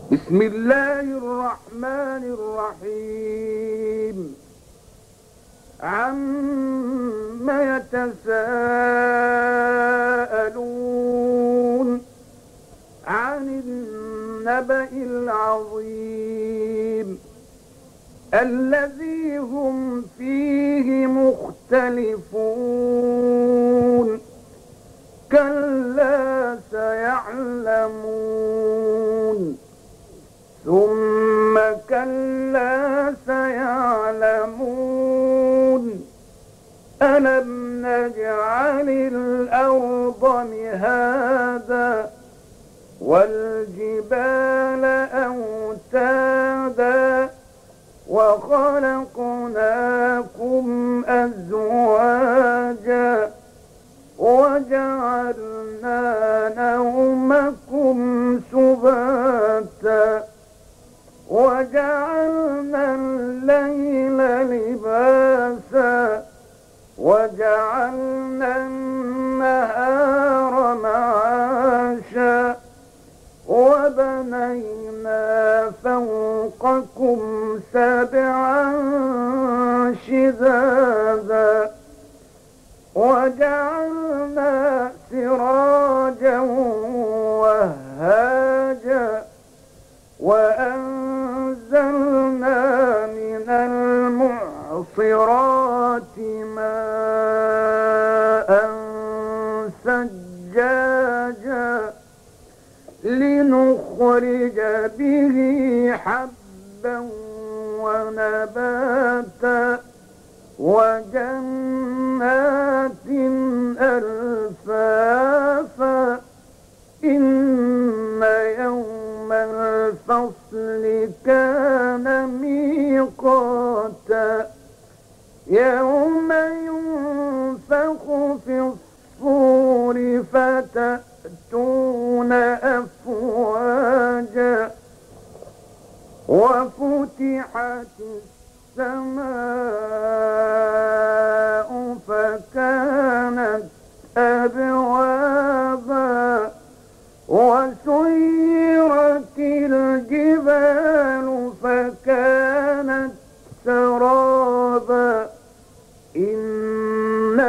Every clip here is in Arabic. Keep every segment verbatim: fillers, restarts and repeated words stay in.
بسم الله الرحمن الرحيم. عم يتساءلون عن النبأ العظيم الذي هم فيه مختلفون. كلا سيعلمون ثم كلا سيعلمون ألم نجعل الأرض مهادا والجبال أوتادا وخلقناكم أزواجا وجعلنا نومكم سباتا وجعلنا الليل لباسا وجعلنا النهار معاشا وبنينا فوقكم سبعا شدادا وجعلنا سراجا وهاجا وأنزلنا من المعصرات ماء ثجاجا لنخرج به حبا ونباتا وجنات ألفافا إن يوم الفصل كان ميقاتا يوم ينفخ في الصور فتأتون أفواجا وفتحت السماء فكانت أبوابا وسيرت الجبال فكانت سرابا إن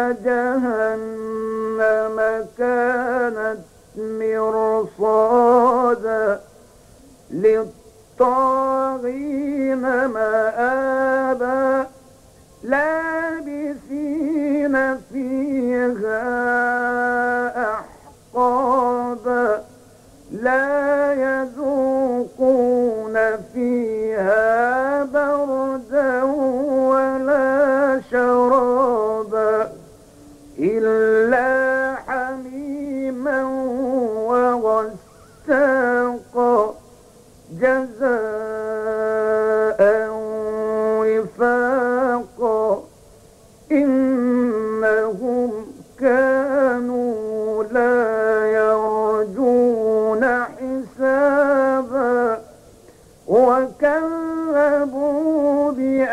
جهنم كانت مرصادا للطاغين مآبا لابثين فيها أحقابا لا يذوقون فيها بردا ولا شرابا إلا حميما وغساقا جزاء وفاقا إنهم كانوا لا يرجون حسابا وكذبوا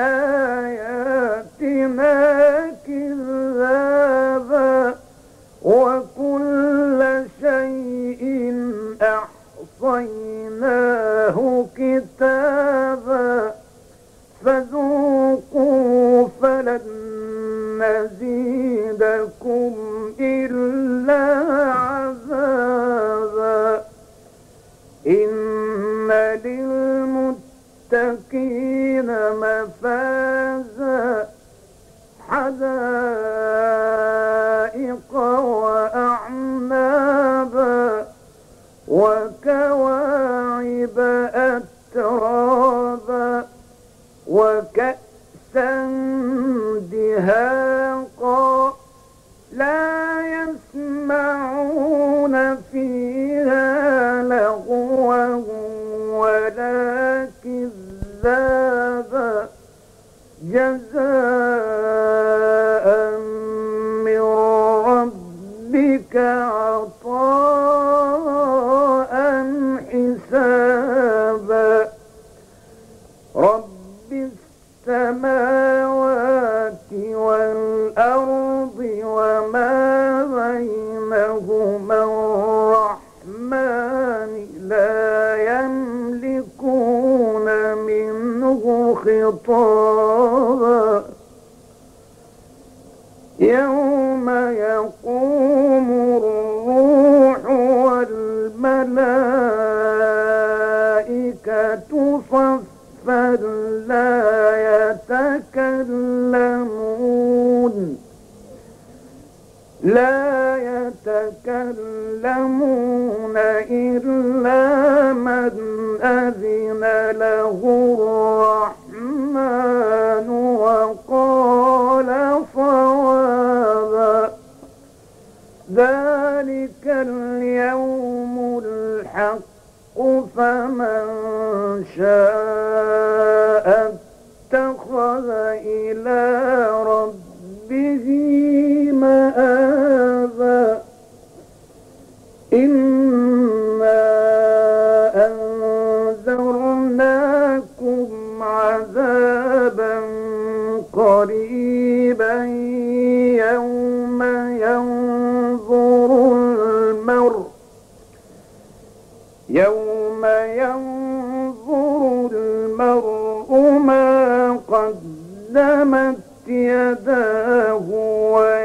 بآياتنا كذابا وكل شيء أحصيناه كتابا فذوقوا فلن نزيدكم إلا عذابا إن للمتقين مفازا حدائق وأعنابا وكواعب أترابا وكأسا دهاقا لا يسمعون فيها لغوا ولا كذابا جزاء من ربك عطاء حسابا رب السماوات والأرض وما بينهما الرحمن لا يملك خطابا يوم يقوم الروح والملائكة صفا لا يتكلمون لا يتكلمون إلا من أذن له الرحمن وقال صوابا ذلك اليوم الحق فمن شاء اتخذ إلى ربه مآبا إنا أنذرناكم عذابا قريبا يوم ينظر المرء يوم ينظر المرء ما قدمت يداه